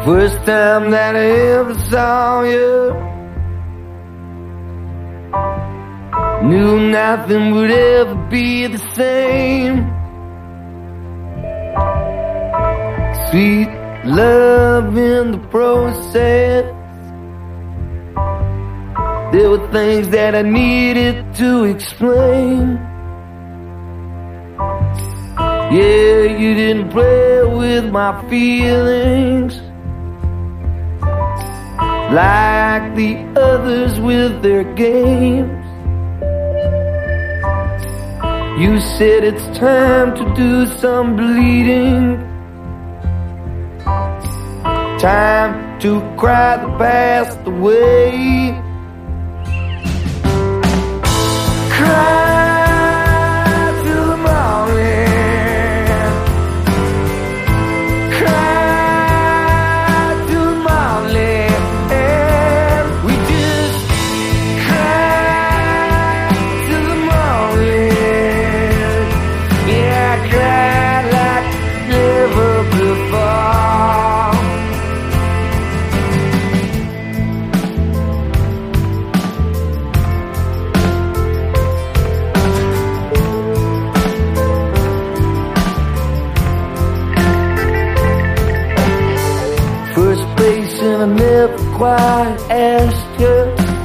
First time that I ever saw you, knew nothing would ever be the same. Sweet love in the process. There were things that I needed to explain. Yeah, you didn't play with my feelings like the others with their games. You said it's time to do some bleeding, time to cry the past away. Cry till the morning, cry till the morning, and we just cry till the morning. Yeah, I cried like never before. First place and I never quite asked you.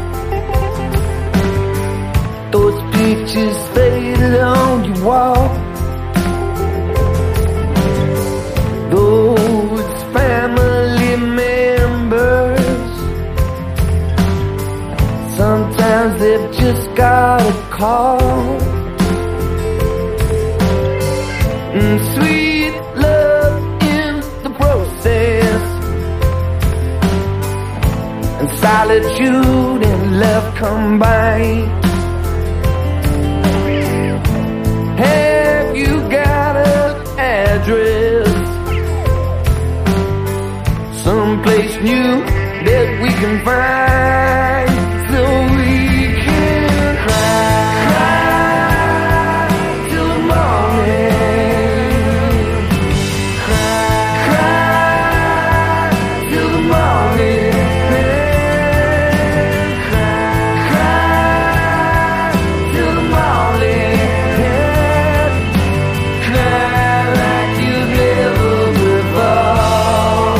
Those pictures faded on your wall. Those family members, sometimes they've just got a call. And sweet love in the process, and solitude and love combined. Have you got an address, someplace new that we can find, so we can cry till the morning, cry till the morning, cry till the morning, cry like you've never before.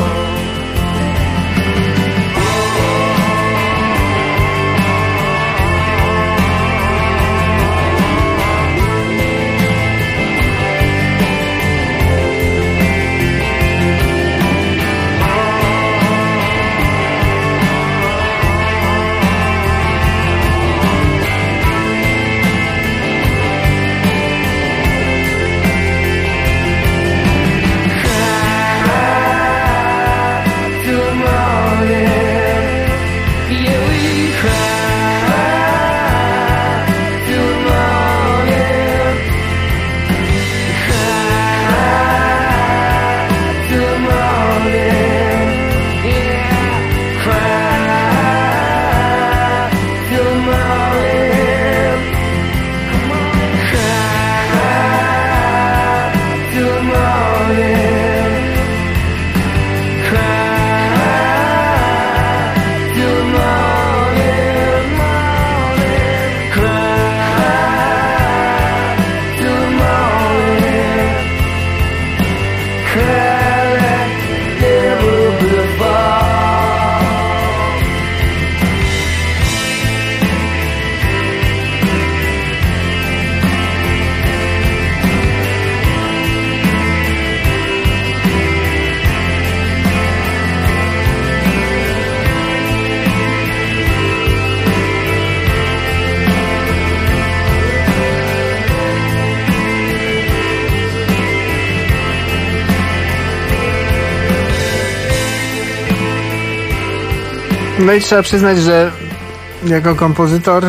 No i trzeba przyznać, że jako kompozytor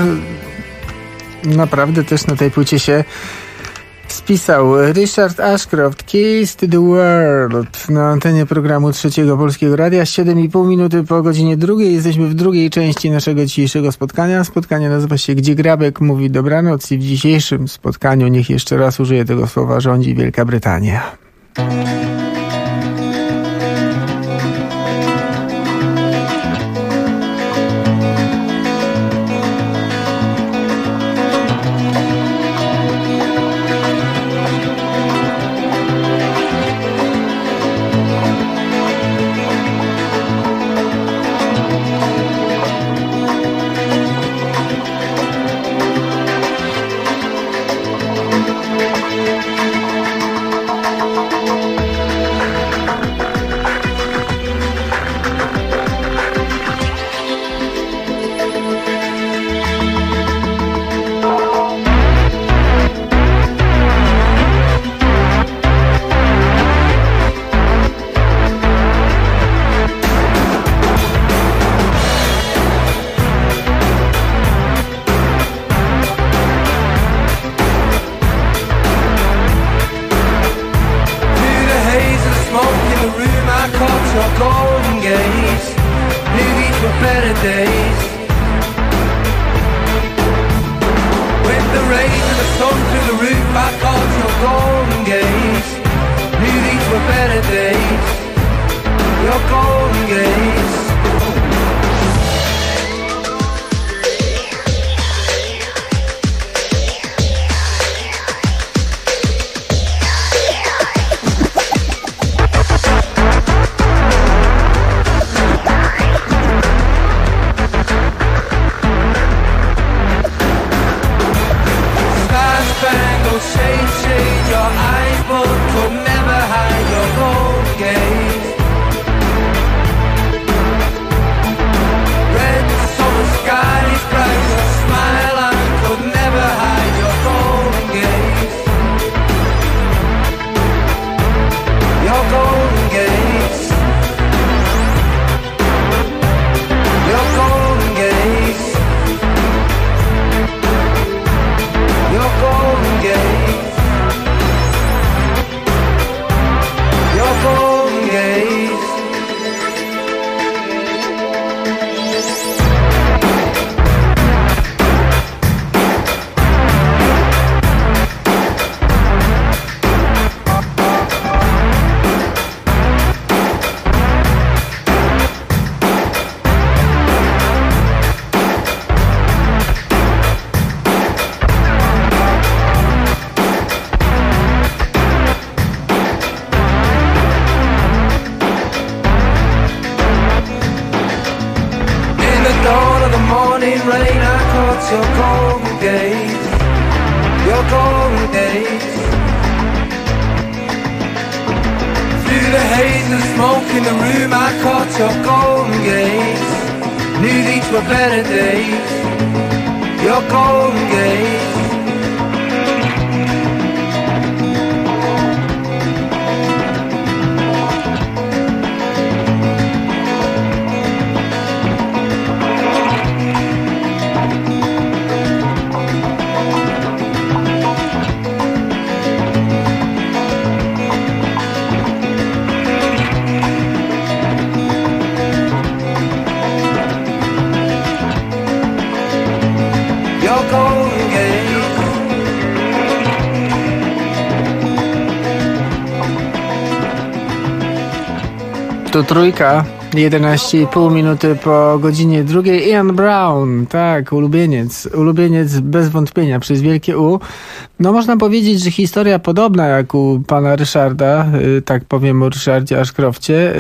naprawdę też na tej płycie się spisał. Richard Ashcroft, Keys to the World, na antenie programu Trzeciego Polskiego Radia. 7,5 minuty po godzinie 2. Jesteśmy w drugiej części naszego dzisiejszego spotkania. Spotkanie nazywa się Gdzie Grabek mówi dobranoc i w dzisiejszym spotkaniu, niech jeszcze raz użyję tego słowa, rządzi Wielka Brytania. morning rain, I caught your golden gaze, your golden gaze. Through the haze and smoke in the room, I caught your golden gaze. Knew these were better days, your golden gaze. Tu trójka, 11,5 minuty po godzinie drugiej. Ian Brown, tak, ulubieniec bez wątpienia, przez wielkie U. No można powiedzieć, że historia podobna jak u pana Ryszarda, tak powiem o Ryszardzie Ashcroftie,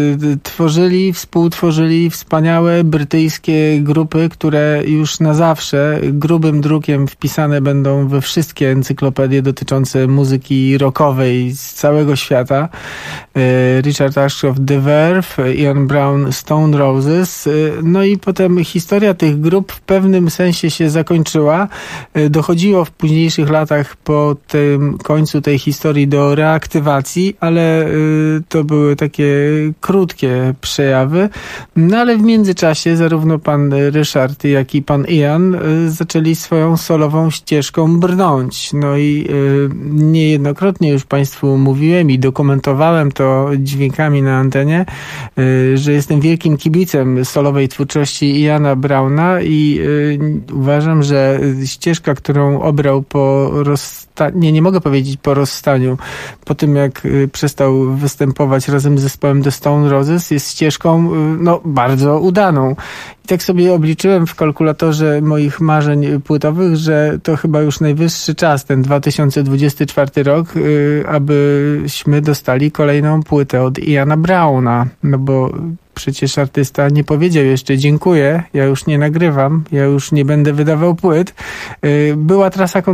współtworzyli wspaniałe brytyjskie grupy, które już na zawsze grubym drukiem wpisane będą we wszystkie encyklopedie dotyczące muzyki rockowej z całego świata. Richard Ashcroft, The Verve, Ian Brown, Stone Roses. No i potem historia tych grup w pewnym sensie się zakończyła. Dochodziło w późniejszych latach po tym końcu tej historii do reaktywacji, ale to były takie krótkie przejawy. No ale w międzyczasie zarówno pan Ryszard, jak i pan Ian zaczęli swoją solową ścieżką brnąć. No i niejednokrotnie już państwu mówiłem i dokumentowałem to dźwiękami na antenie, że jestem wielkim kibicem solowej twórczości Iana Browna i uważam, że ścieżka, którą obrał po nie mogę powiedzieć po rozstaniu, po tym jak przestał występować razem z zespołem The Stone Roses, jest ścieżką bardzo udaną. I tak sobie obliczyłem w kalkulatorze moich marzeń płytowych, że to chyba już najwyższy czas, ten 2024 rok, abyśmy dostali kolejną płytę od Iana Browna, no bo przecież artysta nie powiedział jeszcze dziękuję, ja już nie nagrywam, ja już nie będę wydawał płyt. Była trasa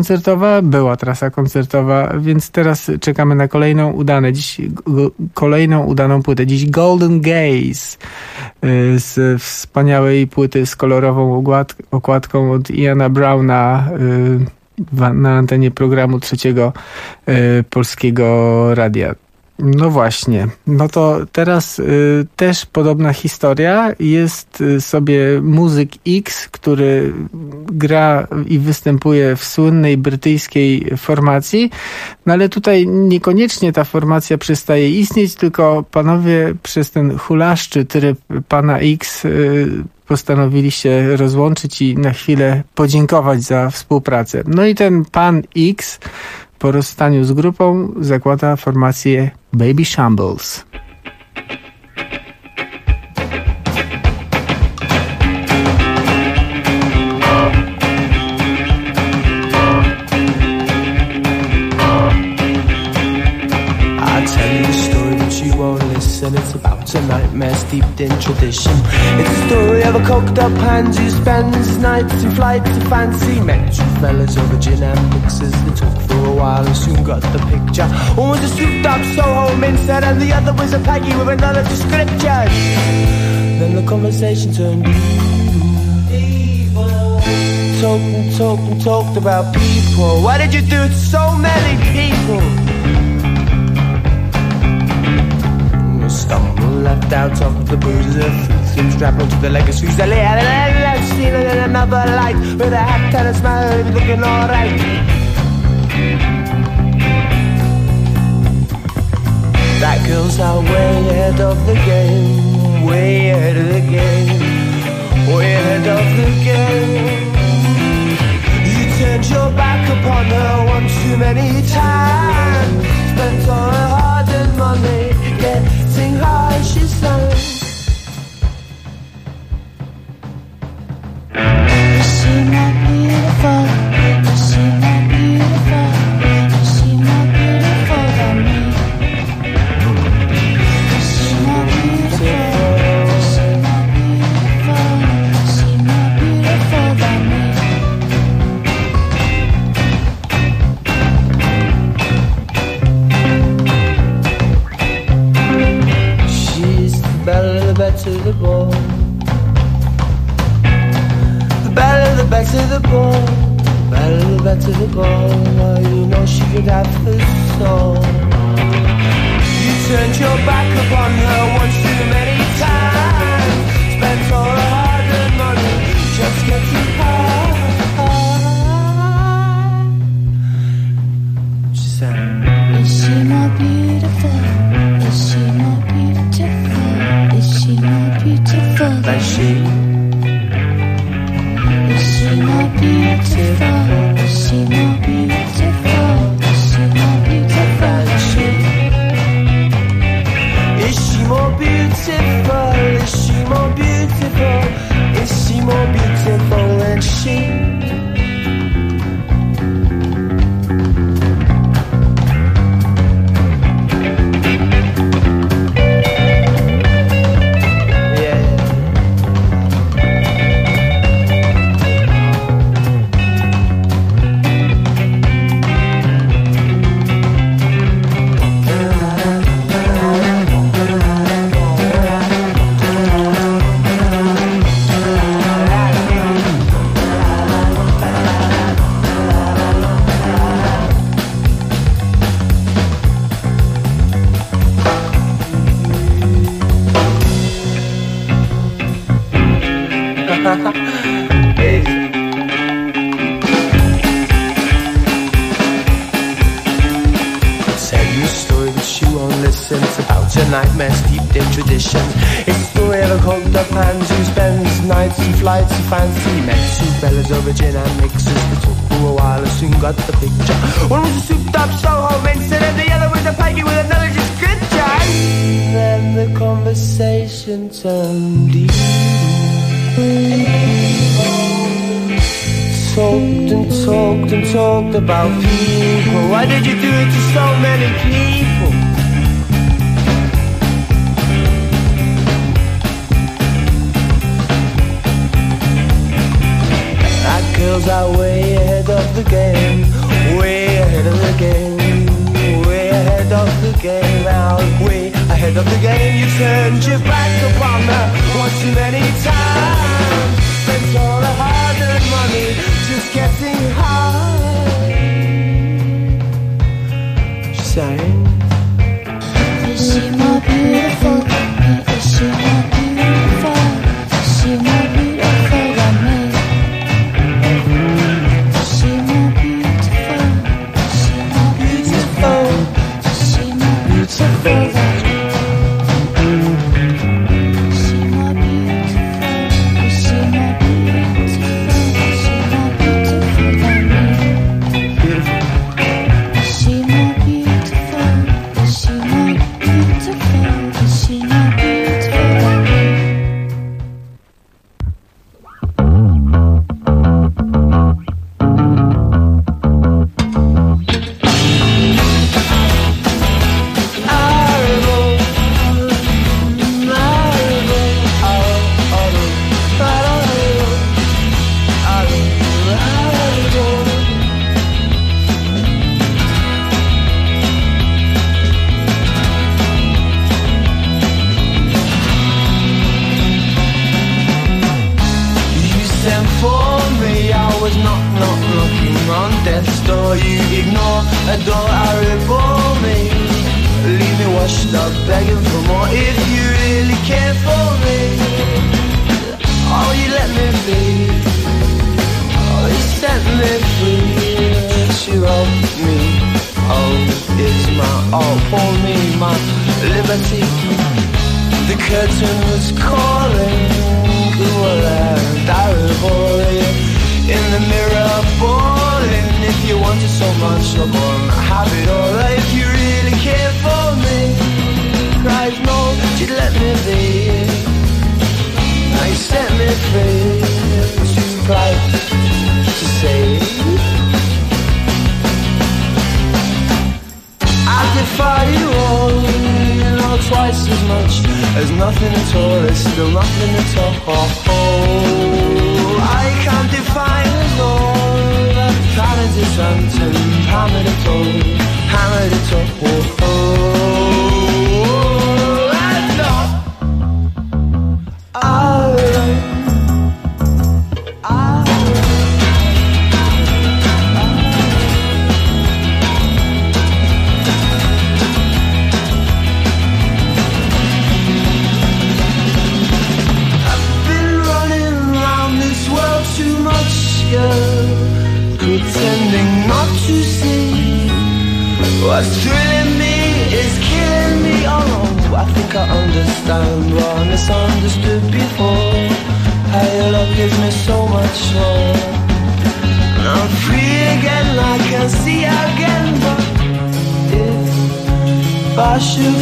koncertowa, więc teraz czekamy na kolejną udaną płytę. Dziś Golden Gaze z wspaniałej płyty z kolorową okładką od Iana Browna na antenie programu Trzeciego Polskiego Radia. No właśnie, no to teraz też podobna historia. Jest sobie muzyk X, który gra i występuje w słynnej brytyjskiej formacji, no ale tutaj niekoniecznie ta formacja przestaje istnieć, tylko panowie przez ten hulaszczy tryb pana X postanowili się rozłączyć i na chwilę podziękować za współpracę. No i ten pan X po rozstaniu z grupą zakłada formację Baby Shambles. It's about a nightmare steeped in tradition. It's a story of a coked up hand who spends nights in flights of fancy. Met two fellas over gin and mixers. They talked for a while and soon got the picture. One was a souped up Soho mincer and the other was a Peggy with another description. Then the conversation turned evil. Talked about people. Why did you do it to so many people? Stumble left out of the boozer. Seems trapped to the legacies. Let's see another light with a hat and a smile, looking alright. That girl's out way ahead of the game, way ahead of the game, way ahead of the game. You turned your back upon her one too many times. Spent all her hard-earned money getting high, she sang. Is she not beautiful? Is she not beautiful? Is she not beautiful than me? Is she not beautiful? Is she not beautiful? Is she not beautiful? ball, better the ball. You know she could have her soul. You turned your back upon her once too many times. Spent all her hard-earned money just getting high. She sang. Is she more beautiful? Is she more beautiful? Is she more beautiful than she? Is she more beautiful? Is she more beautiful? Is she more beautiful than she? Is she more beautiful? Is she more beautiful? Is she more beautiful than she? Nightmare steeped in tradition. It's the story of a cold up hand who spends nights and flights and fancy mets who fellas over gin and mixes. They took for a while and soon got the picture. One was a souped up Soho Vincent and the other was a pikey with a knowledge scripture. And then the conversation turned deep. Talked and talked and talked about people. Why did you do it to so many people? Girls are way ahead of the game, way ahead of the game, way ahead of the game, out way ahead of the game. You turned your back upon her once too many times. Spent all the hard-earned money just getting high. She sang. Is she more beautiful than me? Is she more beautiful? Is she more beautiful than me? you, pretending not to see. What's thrilling me is killing me. Oh, I think I understand what I misunderstood before. How your love gives me so much more. I'm free again, I can see again. But if I should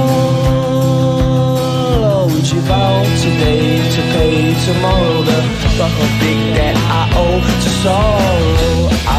fall, would you vow today to pay tomorrow the fuck of big debt I owe to sorrow?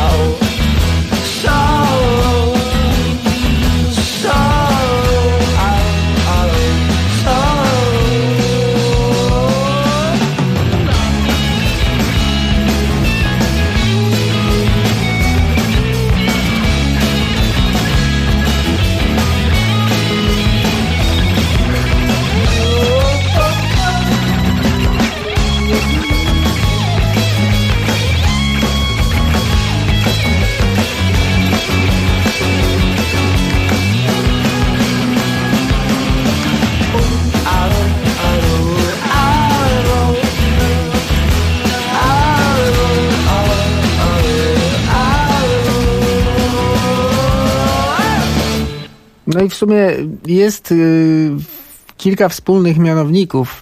No i w sumie jest kilka wspólnych mianowników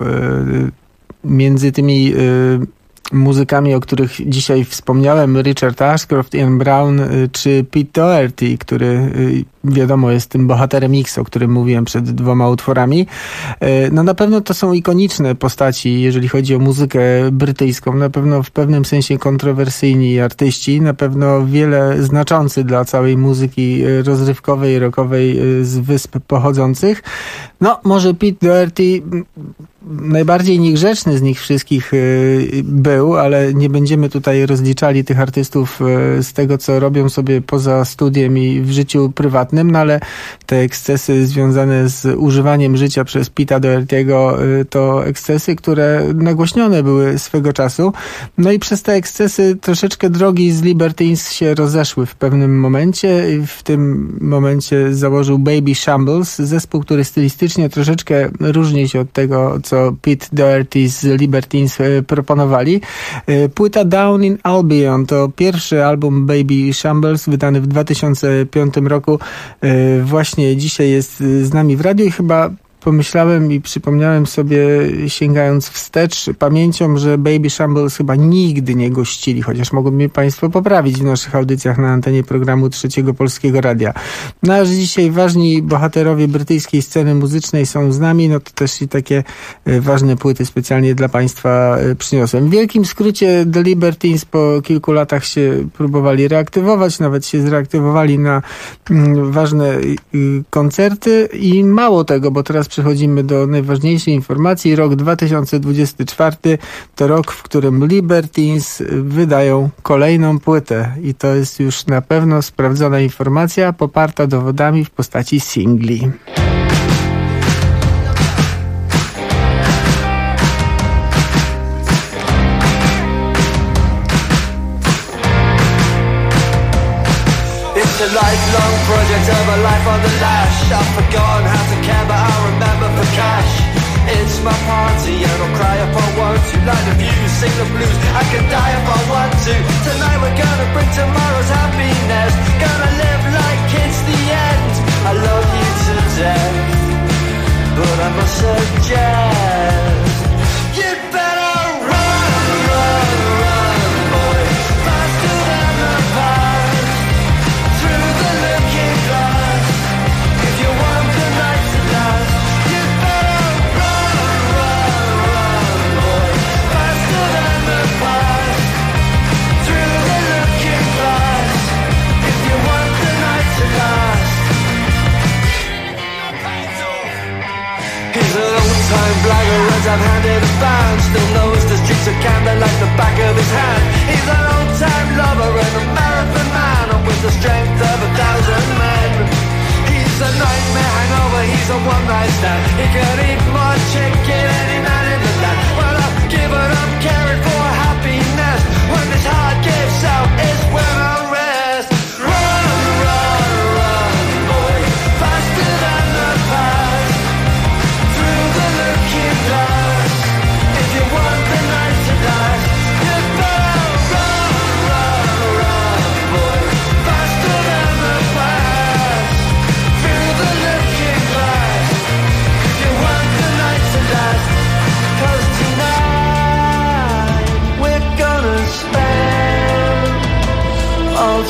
między tymi muzykami, o których dzisiaj wspomniałem, Richard Ashcroft, Ian Brown czy Pete Doherty, który wiadomo jest tym bohaterem X, o którym mówiłem przed 2 utworami. No na pewno to są ikoniczne postaci, jeżeli chodzi o muzykę brytyjską. Na pewno w pewnym sensie kontrowersyjni artyści, na pewno wiele znaczący dla całej muzyki rozrywkowej, rockowej z wysp pochodzących. No może Pete Doherty najbardziej niegrzeczny z nich wszystkich był, ale nie będziemy tutaj rozliczali tych artystów z tego, co robią sobie poza studiem i w życiu prywatnym, no ale te ekscesy związane z używaniem życia przez Pete'a Doherty'ego to ekscesy, które nagłośnione były swego czasu. No i przez te ekscesy troszeczkę drogi z Libertines się rozeszły w pewnym momencie. W tym momencie założył Baby Shambles, zespół, który stylistycznie troszeczkę różni się od tego, co Pete Doherty z Libertines proponowali. Płyta Down in Albion to pierwszy album Baby Shambles, wydany w 2005 roku. Właśnie dzisiaj jest z nami w radiu i chyba pomyślałem i przypomniałem sobie, sięgając wstecz pamięcią, że Baby Shambles chyba nigdy nie gościli, chociaż mogą mnie Państwo poprawić w naszych audycjach na antenie programu Trzeciego Polskiego Radia. No a że dzisiaj ważni bohaterowie brytyjskiej sceny muzycznej są z nami, no to też i takie ważne płyty specjalnie dla Państwa przyniosłem. W wielkim skrócie The Libertines po kilku latach się próbowali reaktywować, nawet się zreaktywowali na ważne koncerty i mało tego, bo teraz przechodzimy do najważniejszej informacji. Rok 2024 to rok, w którym Libertines wydają kolejną płytę i to jest już na pewno sprawdzona informacja, poparta dowodami w postaci singli. It's a lifelong project of a life on the lash. I've forgotten how to care, but I'll remember for cash. It's my party and I'll cry if I want to. Light the views, sing the blues, I can die if I want to. Tonight we're gonna bring tomorrow's happiness. Gonna live like it's the end. I love you to death, but I must suggest you'd better run, run, run, boy, faster than the past. Through the looking glass, if you want the night to last, you better run, run, run, boy, faster than the past.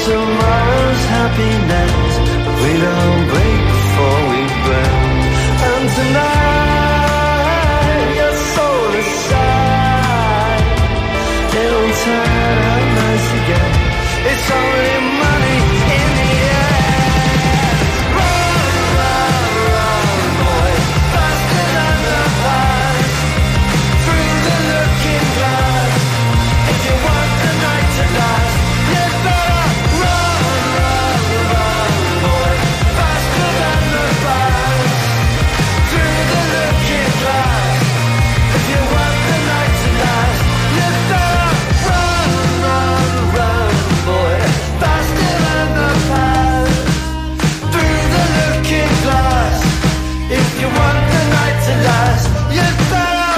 tomorrow's happiness. We don't break before we burn. And tonight your soul aside, it'll turn out nice again. It's only money in the end. Run, run, run, boy, faster than the flash, through the looking glass. If you want the night to last, you better run, run, run, boy, faster than the flash, through the looking glass. If you want the night to last, you better run, run, run, boy, faster than the flash, through the looking glass. If you want the night to last, you better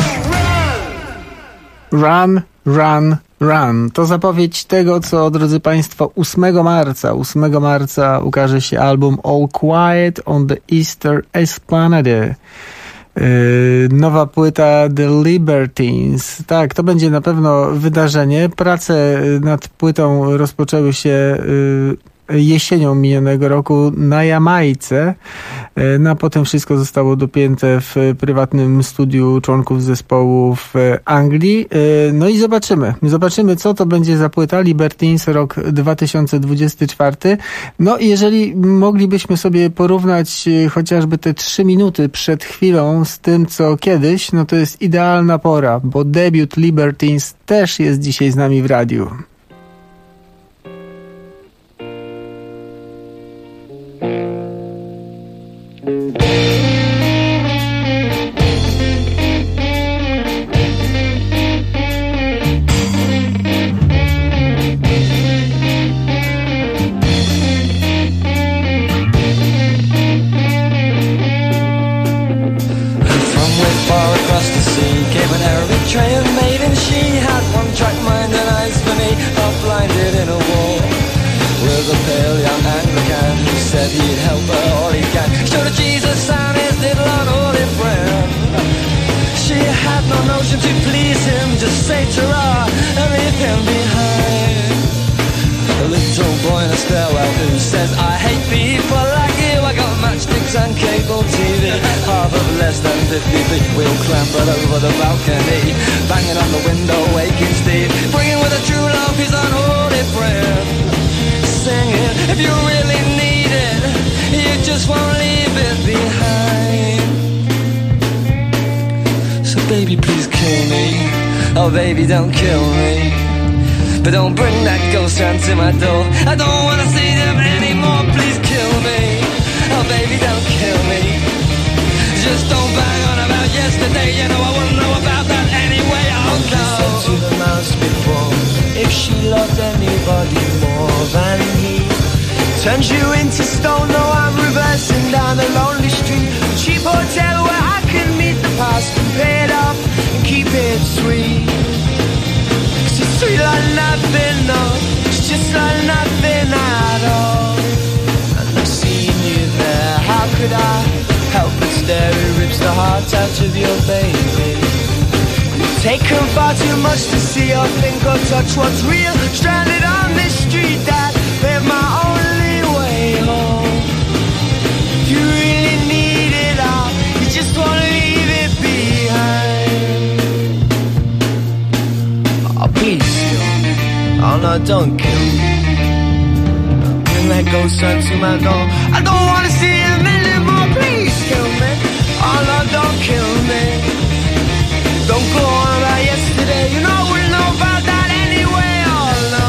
run. Run, run, run. To zapowiedź tego, co, drodzy Państwo, 8 marca ukaże się album All Quiet on the Easter Esplanade. Nowa płyta The Libertines. Tak, to będzie na pewno wydarzenie. Prace nad płytą rozpoczęły się jesienią minionego roku na Jamajce. No a potem wszystko zostało dopięte w prywatnym studiu członków zespołu w Anglii. No i zobaczymy, co to będzie za płyta. Libertines, rok 2024. No i jeżeli moglibyśmy sobie porównać chociażby te 3 minuty przed chwilą z tym, co kiedyś, no to jest idealna pora, bo debiut Libertines też jest dzisiaj z nami w radiu. Eritrean maiden, she had one track mind and eyes for me, half blinded in a war. With a pale young Anglican who said he'd help her all he can. Showed her Jesus and his little unholy friend. She had no notion to please him, just say ta-ra and leave him behind. A little boy in a stairwell who says, I hate people like you. I got matchsticks and cable TV, half of less than 50 feet. We'll clamber over the balcony, banging on the window, waking Steve, bringing with a true love his unholy friend. Singing, if you really need it, you just won't leave it behind. So baby, please kill me. Oh baby, don't kill me. But don't bring that ghost round to my door. I don't wanna see them anymore. Please kill me. Oh baby, don't kill me. Just don't bang on about yesterday. You know I wouldn't know about that anyway. Oh no. Said to the mouse before, if she loved anybody more than he, turns you into stone. No, I'm reversing down a lonely street, a cheap hotel where I can meet the past and pay it off and keep it sweet. Sweet like nothing, no, it's just like nothing at all. And I've seen you there, how could I help but stare? It rips the heart out of your baby. You've taken far too much to see or think or touch what's real. Stranded on this street that paved my only way home. If you really need it all, you just wanna leave it behind. Oh, please kill me. Oh no, don't kill me. Bring that ghost right to my door. I don't wanna see him anymore. Please kill me. Oh no, don't kill me. Don't go on about yesterday. You know we know about that anyway. Oh no.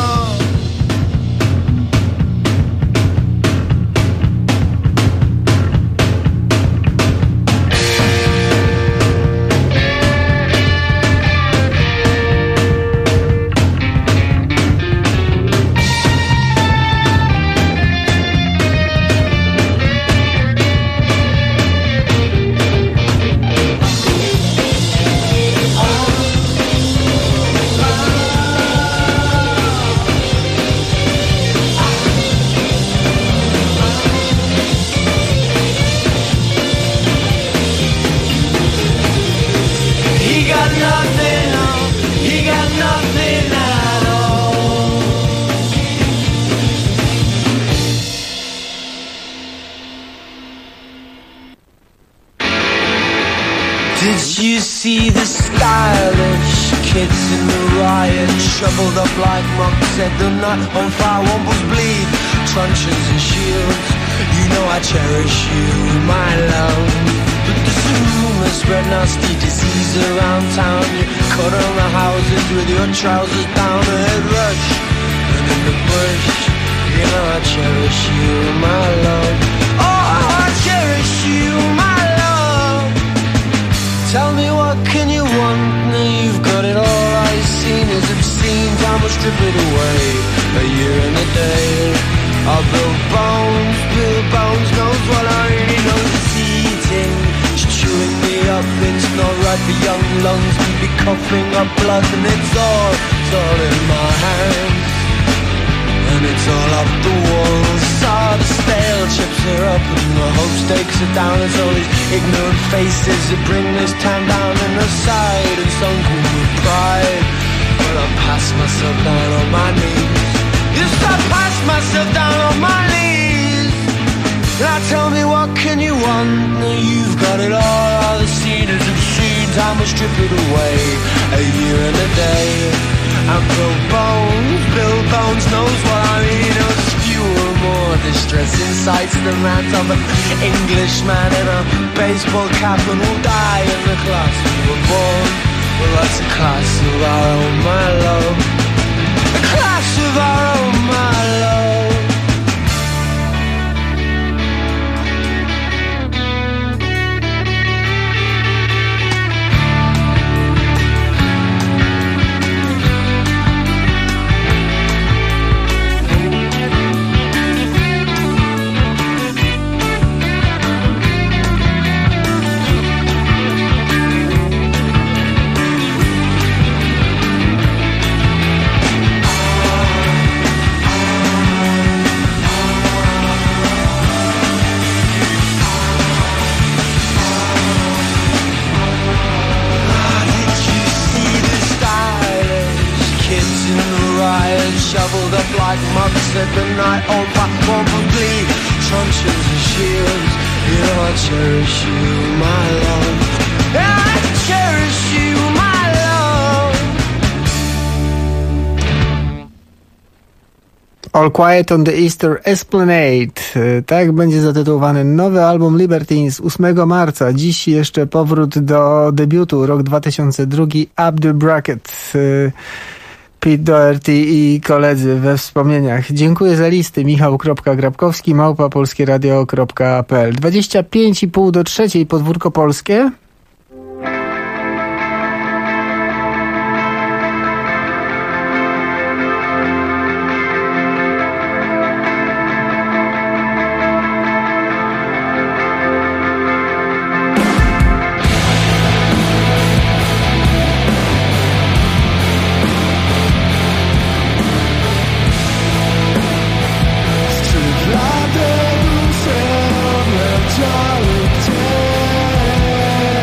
shuffled up like monks. Set the night on fire, wombles bleed, truncheons and shields. You know I cherish you, my love. But the rumors spread nasty disease around town. You cut on the houses with your trousers down, a head rush, and in the bush. You know I cherish you, my love. Oh, I cherish you, my love. Tell me what can you want? Now you've got it all. All you've seen is obscene. Time will strip it away. A year and a day. I'll build bones knows what I really know is eating. It's chewing me up, it's not right for young lungs. Keep me coughing up blood and it's all in my hands. And it's all up the walls. All the stale chips are up and the hope stakes are down. There's all these ignorant faces that bring this town down and aside and sunken with pride. But I pass myself down on my knees. Yes, I pass myself down on my knees. Now tell me what can you want? Now you've got it all. All the seen is obscene. Time will strip it away. A year and a day. And Bill Bones knows what I mean. Oh, fewer, more distressing sights. The rant of an Englishman in a baseball cap and will die in the class we were born. Well, that's a class of our own, my love. A class of our own, my love. Shoveled up like mugs at the night on fire, probably truncheons and shields. You know I cherish you, my love. Yeah, I cherish you, my love. All Quiet on the Easter Esplanade. Tak będzie zatytułowany nowy album Libertines 8 marca. Dziś jeszcze powrót do debiutu, rok 2002, Up the Bracket. Pete Doherty i koledzy we wspomnieniach. Dziękuję za listy. Michał.Grabkowski @polskieradio.pl 25,5 do 3 Podwórko Polskie. Charlie Day.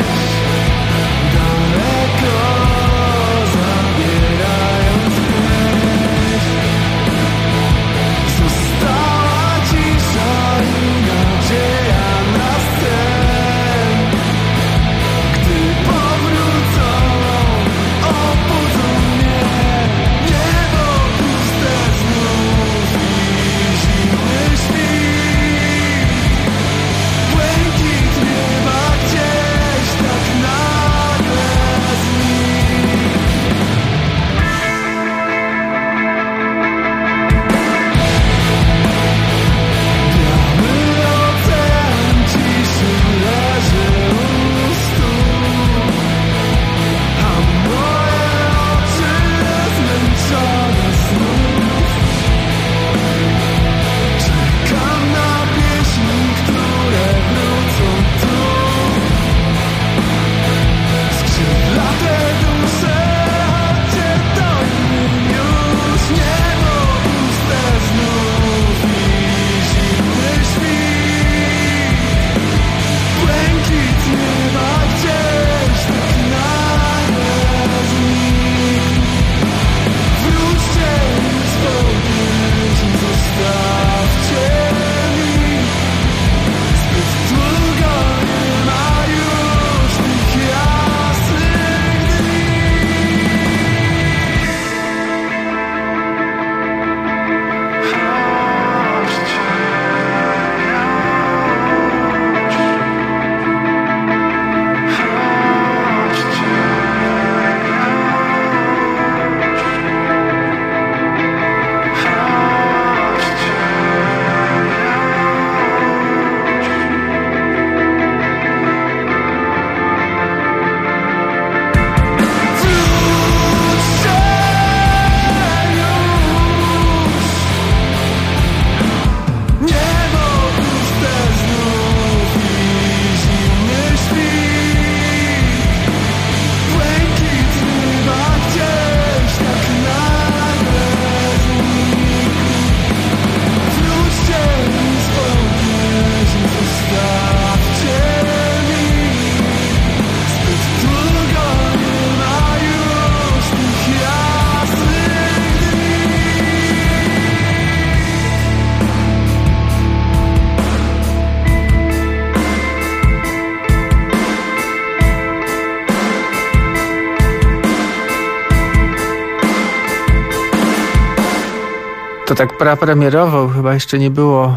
To tak prapremierowo, chyba jeszcze nie było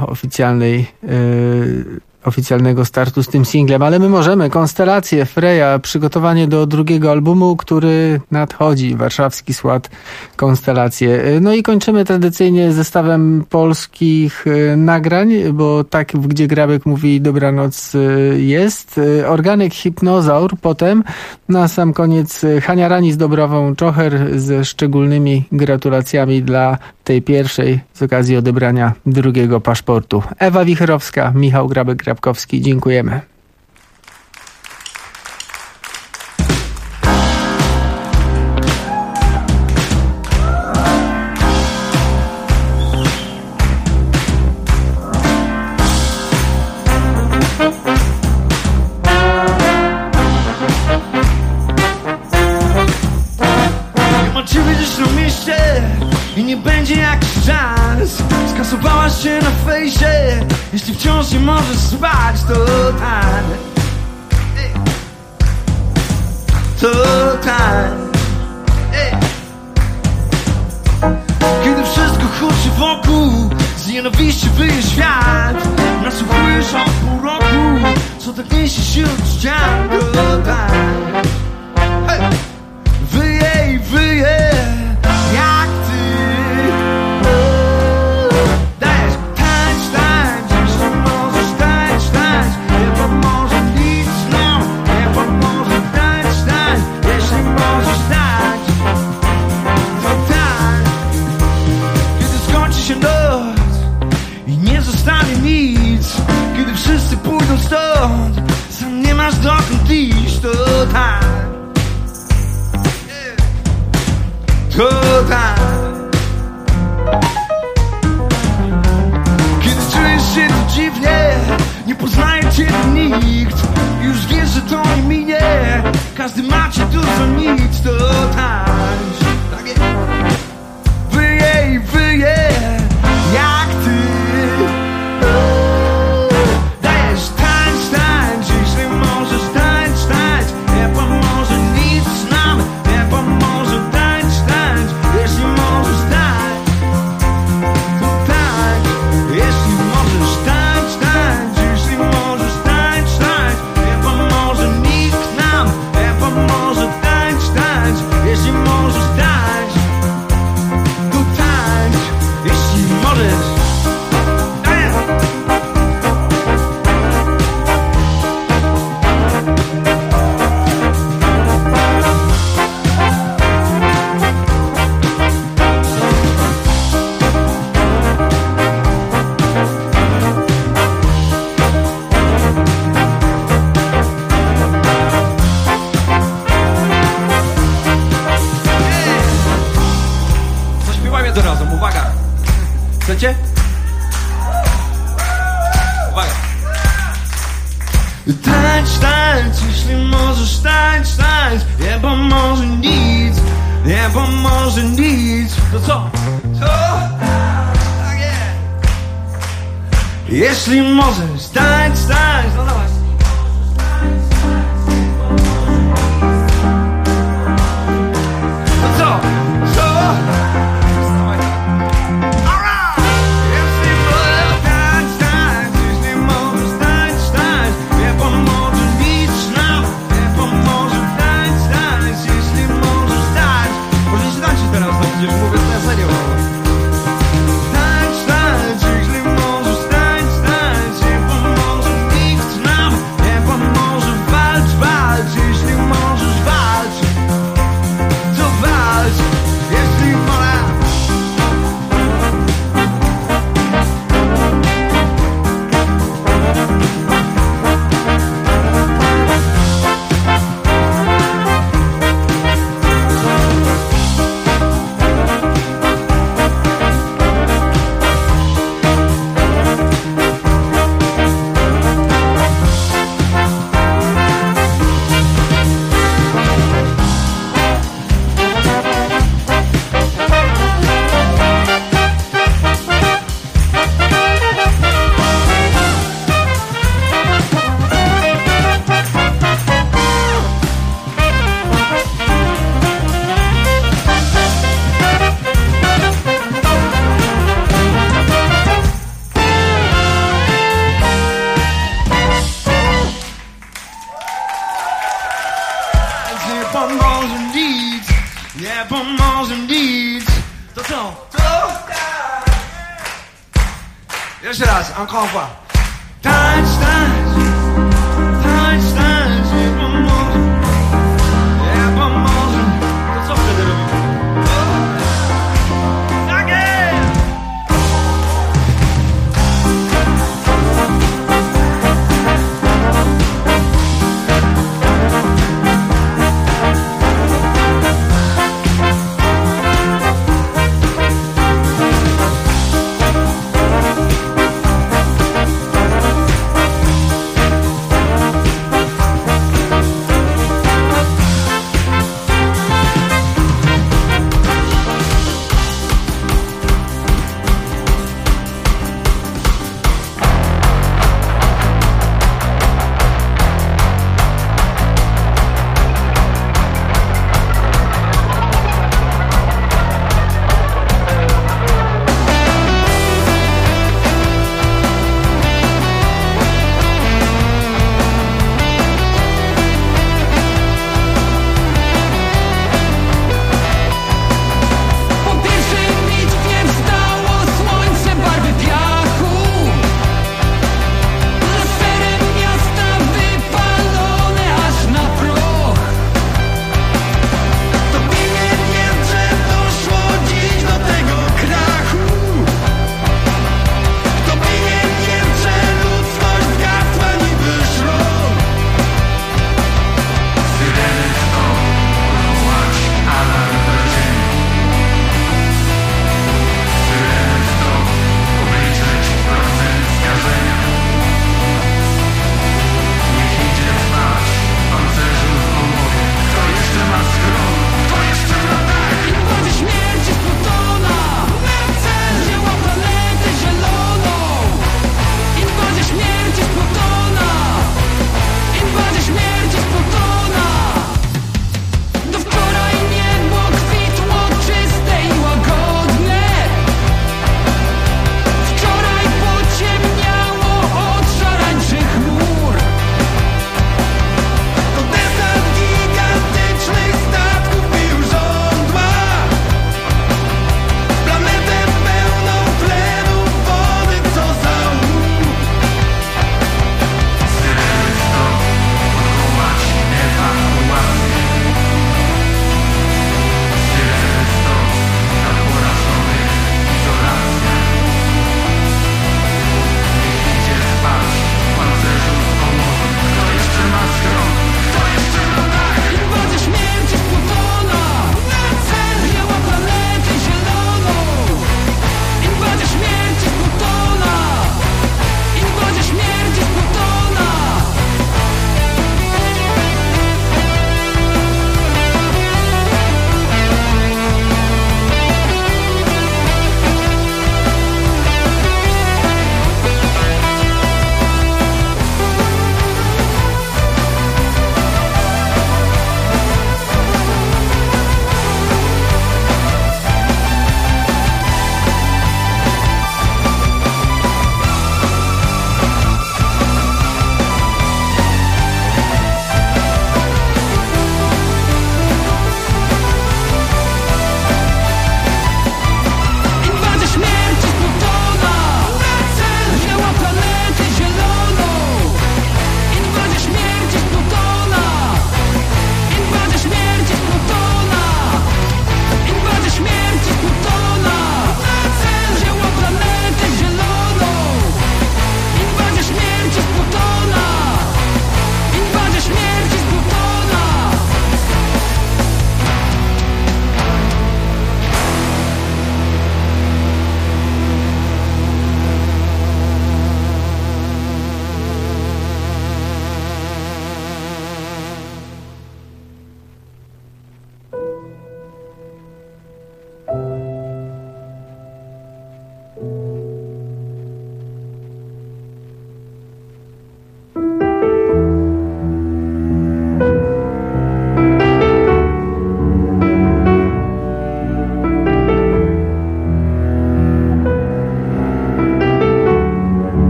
oficjalnego startu z tym singlem, ale my możemy. Konstelacje, Freja, przygotowanie do drugiego albumu, który nadchodzi, warszawski skład Konstelacje. No i kończymy tradycyjnie zestawem polskich nagrań, bo tak, gdzie Grabek mówi dobranoc jest. Organek Hipnozaur, potem na sam koniec Hania Rani z Dobrową Czocher ze szczególnymi gratulacjami dla tej pierwszej z okazji odebrania drugiego paszportu. Ewa Wicherowska, Michał Grabek-Grabkowski, dziękujemy. I nie będzie jakiś czas. Skasowałaś się na fejsie. Jeśli wciąż nie możesz spać, to tak. To tak. Kiedy wszystko huczy wokół, z nienawiści wyje świat. Nasłuchujesz od pół roku, co tak niesie się od ścian. To tak. Wyje i wyje, jak ty. Dajesz tańcz, tańcz, jeśli możesz tańcz, tańcz. Nie pomoże nic nam, nie pomoże tańcz, tańcz. Jeśli możesz tańcz, to tańcz. Kiedy skończy się noc i nie zostanie nic, kiedy wszyscy pójdą stąd, sam nie masz dokąd iść, to tańcz. To tak. Kiedy czujesz się tu dziwnie, nie poznaje cię nikt, już wiesz, że to nie minie. Każdy ma cię dużo nic, to tańcz. Tak jest. Wyje i wyje, jak ty. Dajesz tańcz, tańcz, jeśli możesz tańcz, tańcz. Nie pomoże nic nam, nie pomoże tańcz, tańcz. Jeśli możesz tańcz, to tańcz. Jeśli możesz tańcz, tańcz. Jeśli możesz tańcz, tańcz. Nie pomoże nikt nam, nie pomoże tańcz, tańcz. Jeśli możesz tańcz, to tańcz. Jeśli możesz tańcz. Zaśpiewajmy to razem, uwaga! Chcecie? Uwaga! Tańcz, tańcz, jeśli możesz tańcz, tańcz. Nie pomoże nic, nie pomoże nic. To co? To tak jest. Jeśli możesz tańcz, tańcz. No dawaj. To co? Co? Alright! Jeśli możesz tańcz, tańcz. Jeśli możesz tańcz, tańcz. Nie pomoże nic nam, nie pomoże tańcz, tańcz. Jeśli możesz tańcz. Możecie tańczyć teraz, no przecież mówię na serio. Tańcz, tańcz, jeśli możesz tańcz, tańcz. Nie pomoże nikt nam, Jeszcze raz, encore fois. Tańcz, tańcz, tańcz, tańcz, nie pomoże, nie pomoże. To co wtedy robimy? Tak jest!